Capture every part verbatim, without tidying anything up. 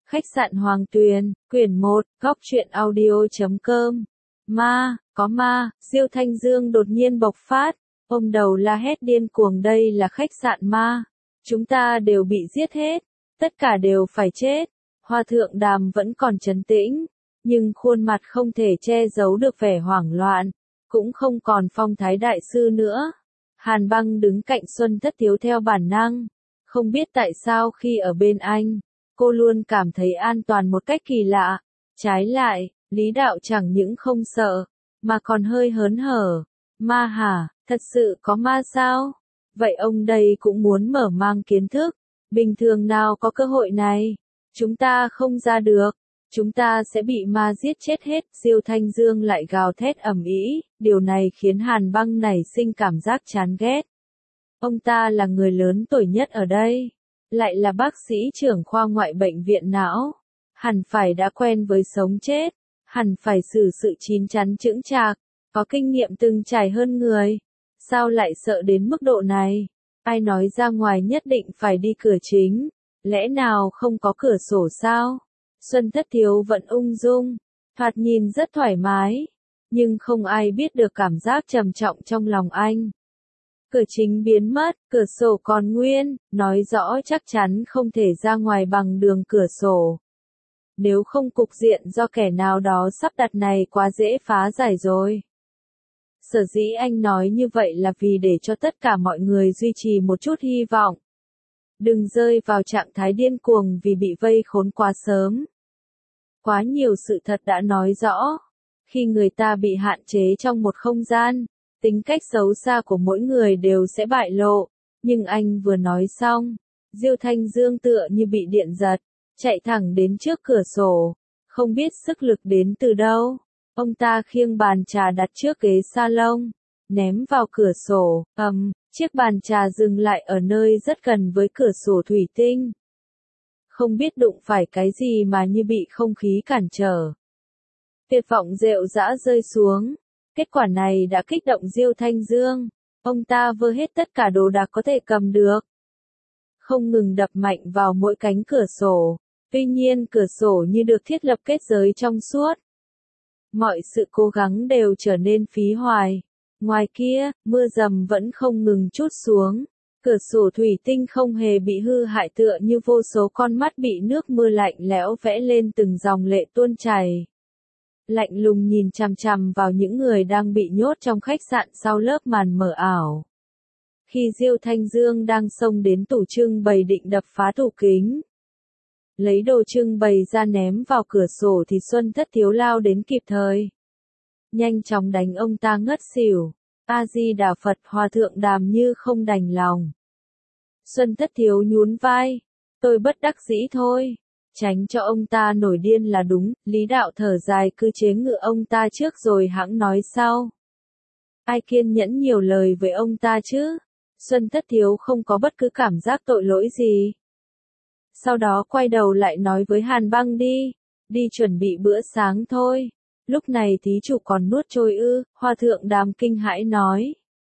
Khách sạn Hoàng Tuyền, quyển một, góc truyện audio chấm com. Ma, có ma, Diêu Thanh Dương đột nhiên bộc phát, ôm đầu la hét điên cuồng, đây là khách sạn ma. Chúng ta đều bị giết hết, tất cả đều phải chết. Hoa Thượng Đàm vẫn còn trấn tĩnh, nhưng khuôn mặt không thể che giấu được vẻ hoảng loạn, cũng không còn phong thái đại sư nữa. Hàn Băng đứng cạnh Xuân Thất Thiếu theo bản năng, không biết tại sao khi ở bên anh, cô luôn cảm thấy an toàn một cách kỳ lạ. Trái lại, Lý Đạo chẳng những không sợ, mà còn hơi hớn hở. Ma hả, thật sự có ma sao? Vậy ông đây cũng muốn mở mang kiến thức. Bình thường nào có cơ hội này? Chúng ta không ra được. Chúng ta sẽ bị ma giết chết hết. Diêu Thanh Dương lại gào thét ầm ĩ, điều này khiến Hàn Băng nảy sinh cảm giác chán ghét. Ông ta là người lớn tuổi nhất ở đây, lại là bác sĩ trưởng khoa ngoại bệnh viện não, hẳn phải đã quen với sống chết, hẳn phải xử sự chín chắn chững chạc, có kinh nghiệm từng trải hơn người. Sao lại sợ đến mức độ này? Ai nói ra ngoài nhất định phải đi cửa chính? Lẽ nào không có cửa sổ sao? Xuân Thất Thiếu vẫn ung dung, thoạt nhìn rất thoải mái, nhưng không ai biết được cảm giác trầm trọng trong lòng anh. Cửa chính biến mất, cửa sổ còn nguyên, nói rõ chắc chắn không thể ra ngoài bằng đường cửa sổ. Nếu không cục diện do kẻ nào đó sắp đặt này quá dễ phá giải rồi. Sở dĩ anh nói như vậy là vì để cho tất cả mọi người duy trì một chút hy vọng. Đừng rơi vào trạng thái điên cuồng vì bị vây khốn quá sớm. Quá nhiều sự thật đã nói rõ, khi người ta bị hạn chế trong một không gian, tính cách xấu xa của mỗi người đều sẽ bại lộ. Nhưng anh vừa nói xong, Diêu Thanh Dương tựa như bị điện giật, chạy thẳng đến trước cửa sổ, không biết sức lực đến từ đâu. Ông ta khiêng bàn trà đặt trước ghế salon, ném vào cửa sổ, ầm, chiếc bàn trà dừng lại ở nơi rất gần với cửa sổ thủy tinh. Không biết đụng phải cái gì mà như bị không khí cản trở. Tuyệt vọng rệu rã rơi xuống. Kết quả này đã kích động Diêu Thanh Dương. Ông ta vơ hết tất cả đồ đạc có thể cầm được, không ngừng đập mạnh vào mỗi cánh cửa sổ. Tuy nhiên cửa sổ như được thiết lập kết giới trong suốt. Mọi sự cố gắng đều trở nên phí hoài. Ngoài kia, mưa dầm vẫn không ngừng trút xuống. Cửa sổ thủy tinh không hề bị hư hại, tựa như vô số con mắt bị nước mưa lạnh lẽo vẽ lên từng dòng lệ tuôn chảy. Lạnh lùng nhìn chằm chằm vào những người đang bị nhốt trong khách sạn sau lớp màn mờ ảo. Khi Diêu Thanh Dương đang xông đến tủ trưng bày định đập phá tủ kính, lấy đồ trưng bày ra ném vào cửa sổ thì Xuân Thất Thiếu lao đến kịp thời. Nhanh chóng đánh ông ta ngất xỉu. A-di-đà Phật. Hòa Thượng Đàm như không đành lòng. Xuân Thất Thiếu nhún vai. Tôi bất đắc dĩ thôi. Tránh cho ông ta nổi điên là đúng. Lý Đạo thở dài, cứ chế ngự ông ta trước rồi hãng nói sau. Ai kiên nhẫn nhiều lời với ông ta chứ? Xuân Thất Thiếu không có bất cứ cảm giác tội lỗi gì. Sau đó quay đầu lại nói với Hàn Băng, đi, đi chuẩn bị bữa sáng thôi. Lúc này thí chủ còn nuốt trôi ư? Hoa Thượng Đàm kinh hãi nói.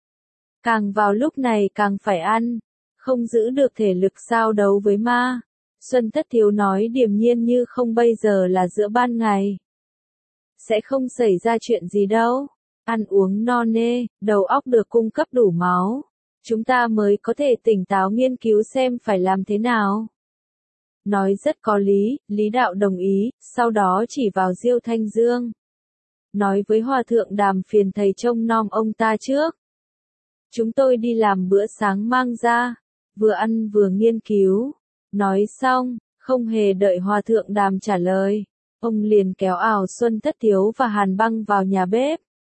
Càng vào lúc này càng phải ăn, không giữ được thể lực sao đấu với ma. Xuân Thất Thiếu nói điềm nhiên như không, bây giờ là giữa ban ngày. Sẽ không xảy ra chuyện gì đâu. Ăn uống no nê, đầu óc được cung cấp đủ máu. Chúng ta mới có thể tỉnh táo nghiên cứu xem phải làm thế nào. Nói rất có lý, Lý Đạo đồng ý, sau đó chỉ vào Diêu Thanh Dương. Nói với Hòa Thượng Đàm phiền thầy trông nom ông ta trước. Chúng tôi đi làm bữa sáng mang ra, vừa ăn vừa nghiên cứu. Nói xong, không hề đợi Hòa Thượng Đàm trả lời, ông liền kéo ảo Xuân Thất Thiếu và Hàn Băng vào nhà bếp.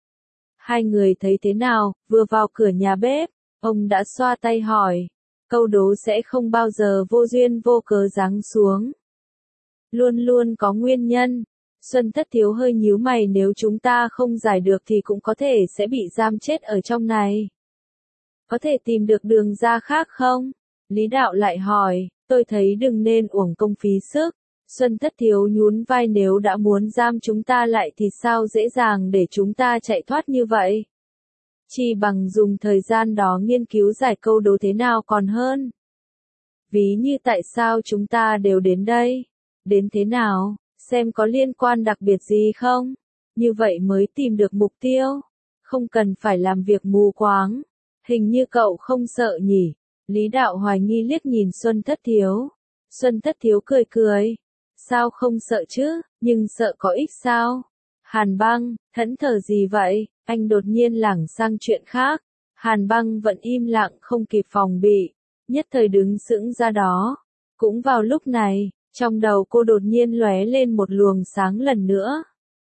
Hai người thấy thế nào? Vừa vào cửa nhà bếp, ông đã xoa tay hỏi, câu đố sẽ không bao giờ vô duyên vô cớ giáng xuống. Luôn luôn có nguyên nhân. Xuân Thất Thiếu hơi nhíu mày, nếu chúng ta không giải được thì cũng có thể sẽ bị giam chết ở trong này. Có thể tìm được đường ra khác không? Lý Đạo lại hỏi, tôi thấy đừng nên uổng công phí sức. Xuân Thất Thiếu nhún vai, nếu đã muốn giam chúng ta lại thì sao dễ dàng để chúng ta chạy thoát như vậy? Chỉ bằng dùng thời gian đó nghiên cứu giải câu đố thế nào còn hơn. Ví như tại sao chúng ta đều đến đây. Đến thế nào, xem có liên quan đặc biệt gì không? Như vậy mới tìm được mục tiêu. Không cần phải làm việc mù quáng. Hình như cậu không sợ nhỉ? Lý Đạo hoài nghi liếc nhìn Xuân Thất Thiếu. Xuân Thất Thiếu cười cười. Sao không sợ chứ, nhưng sợ có ích sao? Hàn Băng, thẫn thờ gì vậy? Anh đột nhiên lảng sang chuyện khác. Hàn Băng vẫn im lặng không kịp phòng bị. Nhất thời đứng sững ra đó. Cũng vào lúc này, trong đầu cô đột nhiên lóe lên một luồng sáng lần nữa.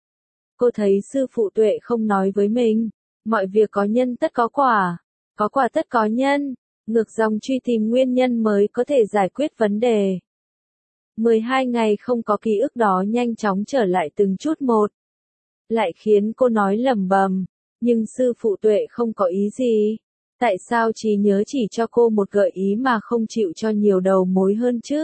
Cô thấy sư phụ Tuệ không nói với mình. Mọi việc có nhân tất có quả. Có quả tất có nhân. Ngược dòng truy tìm nguyên nhân mới có thể giải quyết vấn đề. mười hai ngày không có ký ức đó nhanh chóng trở lại từng chút một. Lại khiến cô nói lẩm bẩm, nhưng sư phụ Tuệ không có ý gì. Tại sao trí nhớ chỉ cho cô một gợi ý mà không chịu cho nhiều đầu mối hơn chứ?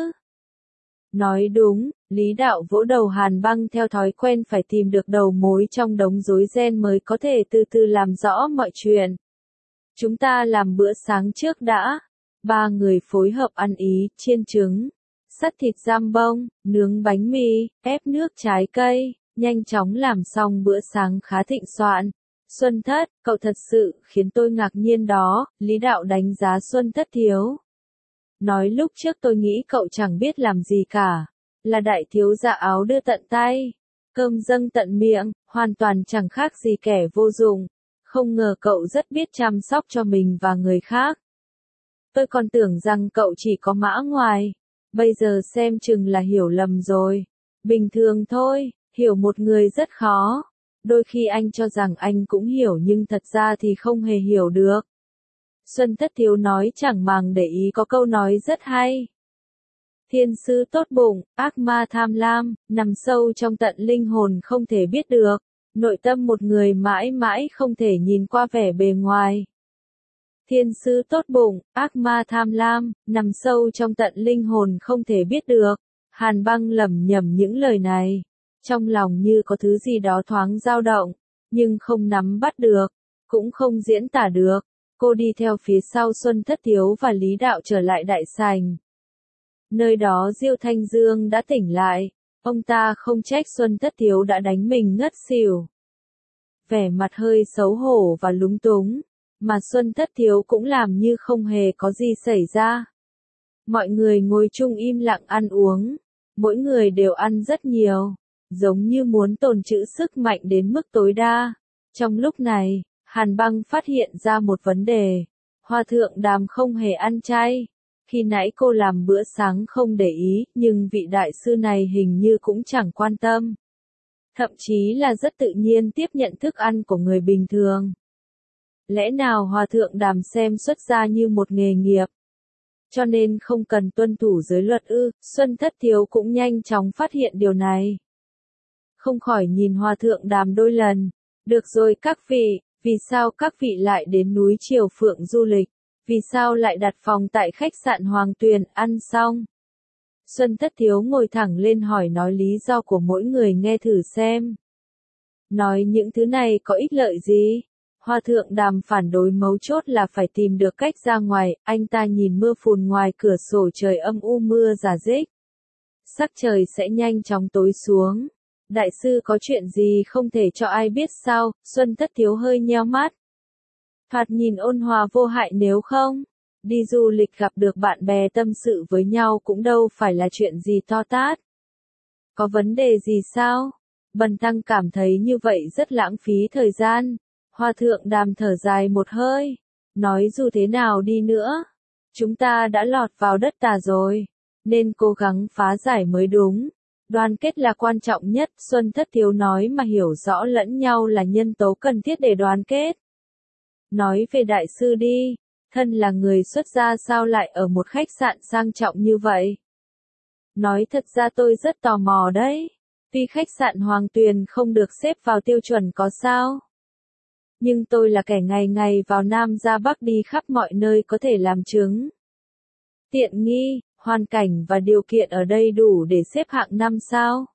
Nói đúng, Lý Đạo vỗ đầu Hàn Băng theo thói quen phải tìm được đầu mối trong đống rối ren mới có thể từ từ làm rõ mọi chuyện. Chúng ta làm bữa sáng trước đã. Ba người phối hợp ăn ý, chiên trứng, sắt thịt giam bông, nướng bánh mì, ép nước trái cây, nhanh chóng làm xong bữa sáng khá thịnh soạn. Xuân Thất, cậu thật sự khiến tôi ngạc nhiên đó, Lý Đạo đánh giá Xuân Thất Thiếu. Nói lúc trước tôi nghĩ cậu chẳng biết làm gì cả, là đại thiếu gia áo đưa tận tay, cơm dâng tận miệng, hoàn toàn chẳng khác gì kẻ vô dụng. Không ngờ cậu rất biết chăm sóc cho mình và người khác. Tôi còn tưởng rằng cậu chỉ có mã ngoài, bây giờ xem chừng là hiểu lầm rồi. Bình thường thôi, hiểu một người rất khó. Đôi khi anh cho rằng anh cũng hiểu nhưng thật ra thì không hề hiểu được. Xuân Thất Thiếu nói chẳng màng để ý có câu nói rất hay. Thiên sư tốt bụng, ác ma tham lam, nằm sâu trong tận linh hồn không thể biết được. Nội tâm một người mãi mãi không thể nhìn qua vẻ bề ngoài. Thiên sư tốt bụng, ác ma tham lam, nằm sâu trong tận linh hồn không thể biết được. Hàn Băng lẩm nhẩm những lời này. Trong lòng như có thứ gì đó thoáng dao động, nhưng không nắm bắt được, cũng không diễn tả được. Cô đi theo phía sau Xuân Thất Thiếu và Lý Đạo trở lại đại sảnh. Nơi đó Diêu Thanh Dương đã tỉnh lại. Ông ta không trách Xuân Thất Thiếu đã đánh mình ngất xỉu. Vẻ mặt hơi xấu hổ và lúng túng, mà Xuân Thất Thiếu cũng làm như không hề có gì xảy ra. Mọi người ngồi chung im lặng ăn uống, mỗi người đều ăn rất nhiều, giống như muốn tồn trữ sức mạnh đến mức tối đa. Trong lúc này, Hàn Băng phát hiện ra một vấn đề. Hòa thượng Đàm không hề ăn chay. Khi nãy cô làm bữa sáng không để ý, nhưng vị đại sư này hình như cũng chẳng quan tâm. Thậm chí là rất tự nhiên tiếp nhận thức ăn của người bình thường. Lẽ nào Hòa thượng Đàm xem xuất gia như một nghề nghiệp, cho nên không cần tuân thủ giới luật ư? Xuân Thất Thiếu cũng nhanh chóng phát hiện điều này. Không khỏi nhìn Hòa thượng Đàm đôi lần. Được rồi các vị, vì sao các vị lại đến núi Triều Phượng du lịch? Vì sao lại đặt phòng tại khách sạn Hoàng Tuyền? Ăn xong, Xuân Thất Thiếu ngồi thẳng lên hỏi nói lý do của mỗi người nghe thử xem. Nói những thứ này có ích lợi gì? Hòa thượng Đàm phản đối mấu chốt là phải tìm được cách ra ngoài. Anh ta nhìn mưa phùn ngoài cửa sổ, trời âm u mưa rả rích. Sắc trời sẽ nhanh chóng tối xuống. Đại sư có chuyện gì không thể cho ai biết sao? Xuân Thất Thiếu hơi nheo mắt. Thoạt nhìn ôn hòa vô hại, nếu không đi du lịch gặp được bạn bè tâm sự với nhau cũng đâu phải là chuyện gì to tát. Có vấn đề gì sao? Bần tăng cảm thấy như vậy rất lãng phí thời gian. Hòa thượng Đàm thở dài một hơi, nói dù thế nào đi nữa, chúng ta đã lọt vào đất Tà rồi, nên cố gắng phá giải mới đúng. Đoàn kết là quan trọng nhất, Xuân Thất Thiếu nói, mà hiểu rõ lẫn nhau là nhân tố cần thiết để đoàn kết. Nói về đại sư đi, thân là người xuất gia sao lại ở một khách sạn sang trọng như vậy? Nói thật ra tôi rất tò mò đấy. Tuy khách sạn Hoàng Tuyền không được xếp vào tiêu chuẩn có sao, nhưng tôi là kẻ ngày ngày vào Nam ra Bắc đi khắp mọi nơi có thể làm chứng. Tiện nghi, hoàn cảnh và điều kiện ở đây đủ để xếp hạng năm sao.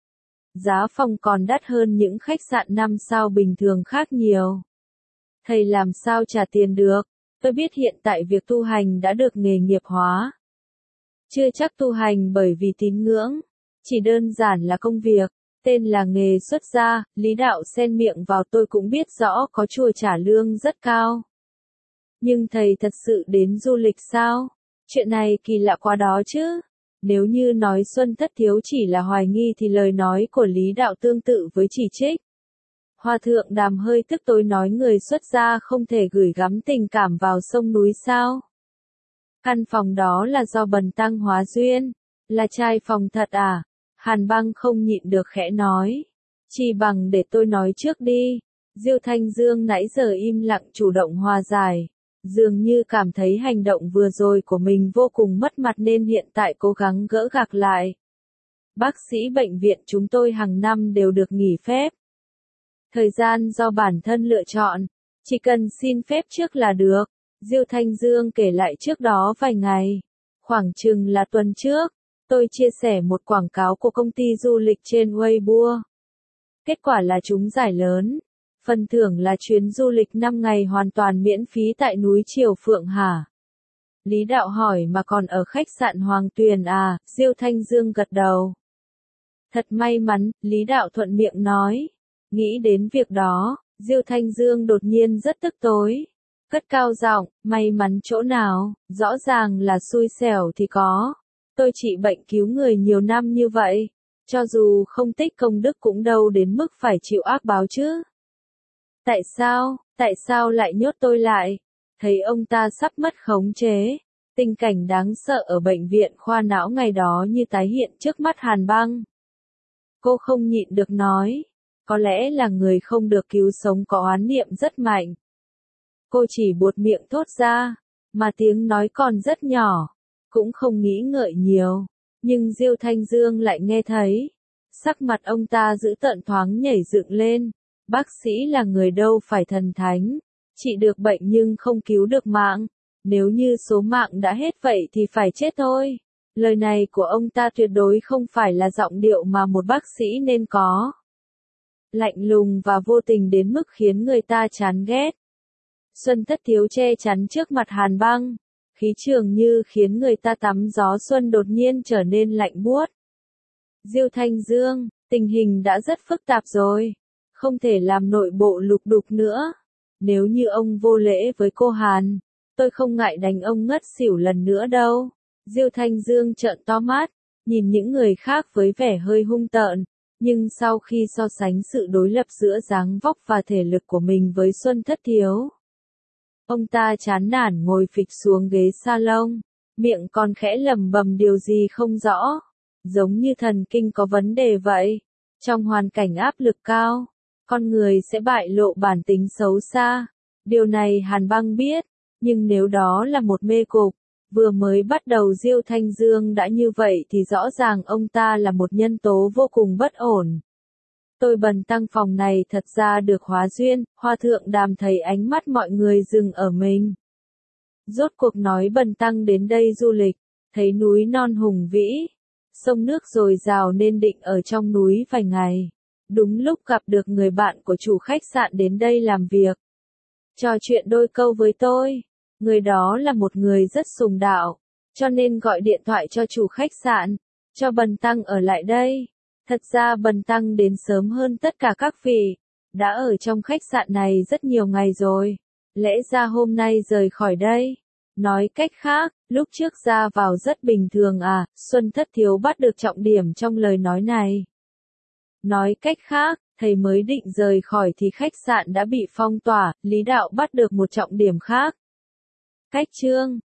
Giá phòng còn đắt hơn những khách sạn năm sao bình thường khác nhiều. Thầy làm sao trả tiền được? Tôi biết hiện tại việc tu hành đã được nghề nghiệp hóa. Chưa chắc tu hành bởi vì tín ngưỡng. Chỉ đơn giản là công việc, tên là nghề xuất gia, Lý Đạo xen miệng vào tôi cũng biết rõ có chùa trả lương rất cao. Nhưng thầy thật sự đến du lịch sao? Chuyện này kỳ lạ quá đó chứ. Nếu như nói Xuân Thất Thiếu chỉ là hoài nghi thì lời nói của Lý Đạo tương tự với chỉ trích. Hòa thượng Đàm hơi tức tối nói người xuất gia không thể gửi gắm tình cảm vào sông núi sao? Căn phòng đó là do bần tăng hóa duyên, là trai phòng thật à? Hàn Băng không nhịn được khẽ nói. Chỉ bằng để tôi nói trước đi. Diêu Thanh Dương nãy giờ im lặng chủ động hòa giải. Dường như cảm thấy hành động vừa rồi của mình vô cùng mất mặt nên hiện tại cố gắng gỡ gạc lại. Bác sĩ bệnh viện chúng tôi hàng năm đều được nghỉ phép. Thời gian do bản thân lựa chọn, chỉ cần xin phép trước là được. Diêu Thanh Dương kể lại trước đó vài ngày, khoảng chừng là tuần trước, tôi chia sẻ một quảng cáo của công ty du lịch trên Weibo. Kết quả là trúng giải lớn. Phần thưởng là chuyến du lịch năm ngày hoàn toàn miễn phí tại núi Triều Phượng hả? Lý Đạo hỏi mà còn ở khách sạn Hoàng Tuyền à? Diêu Thanh Dương gật đầu. Thật may mắn, Lý Đạo thuận miệng nói. Nghĩ đến việc đó, Diêu Thanh Dương đột nhiên rất tức tối. Cất cao giọng, may mắn chỗ nào, rõ ràng là xui xẻo thì có. Tôi trị bệnh cứu người nhiều năm như vậy, cho dù không tích công đức cũng đâu đến mức phải chịu ác báo chứ. Tại sao, tại sao lại nhốt tôi lại? Thấy ông ta sắp mất khống chế. Tình cảnh đáng sợ ở bệnh viện khoa não ngày đó như tái hiện trước mắt Hàn Băng. Cô không nhịn được nói. Có lẽ là người không được cứu sống có oán niệm rất mạnh. Cô chỉ buột miệng thốt ra, mà tiếng nói còn rất nhỏ, cũng không nghĩ ngợi nhiều. Nhưng Diêu Thanh Dương lại nghe thấy. Sắc mặt ông ta giữ tợn thoáng nhảy dựng lên. Bác sĩ là người đâu phải thần thánh, trị được bệnh nhưng không cứu được mạng. Nếu như số mạng đã hết vậy thì phải chết thôi. Lời này của ông ta tuyệt đối không phải là giọng điệu mà một bác sĩ nên có. Lạnh lùng và vô tình đến mức khiến người ta chán ghét. Xuân Thất Thiếu che chắn trước mặt Hàn Băng, khí trường như khiến người ta tắm gió xuân đột nhiên trở nên lạnh buốt. Diêu Thanh Dương, tình hình đã rất phức tạp rồi, không thể làm nội bộ lục đục nữa. Nếu như ông vô lễ với cô Hàn, tôi không ngại đánh ông ngất xỉu lần nữa đâu. Diêu Thanh Dương trợn to mắt, nhìn những người khác với vẻ hơi hung tợn. Nhưng sau khi so sánh sự đối lập giữa dáng vóc và thể lực của mình với Xuân Thất Thiếu, ông ta chán nản ngồi phịch xuống ghế salon, miệng còn khẽ lẩm bẩm điều gì không rõ, giống như thần kinh có vấn đề vậy. Trong hoàn cảnh áp lực cao, con người sẽ bại lộ bản tính xấu xa. Điều này Hàn Băng biết, nhưng nếu đó là một mê cục, vừa mới bắt đầu Diêu Thanh Dương đã như vậy thì rõ ràng ông ta là một nhân tố vô cùng bất ổn. Tôi bần tăng phòng này thật ra được hóa duyên, Hòa thượng Đàm thấy ánh mắt mọi người dừng ở mình. Rốt cuộc nói bần tăng đến đây du lịch, thấy núi non hùng vĩ, sông nước dồi dào nên định ở trong núi vài ngày. Đúng lúc gặp được người bạn của chủ khách sạn đến đây làm việc. Trò chuyện đôi câu với tôi. Người đó là một người rất sùng đạo, cho nên gọi điện thoại cho chủ khách sạn, cho bần tăng ở lại đây. Thật ra bần tăng đến sớm hơn tất cả các vị, đã ở trong khách sạn này rất nhiều ngày rồi. Lẽ ra hôm nay rời khỏi đây. Nói cách khác, lúc trước ra vào rất bình thường à, Xuân Thất Thiếu bắt được trọng điểm trong lời nói này. Nói cách khác, thầy mới định rời khỏi thì khách sạn đã bị phong tỏa, Lý Đạo bắt được một trọng điểm khác. Cách chương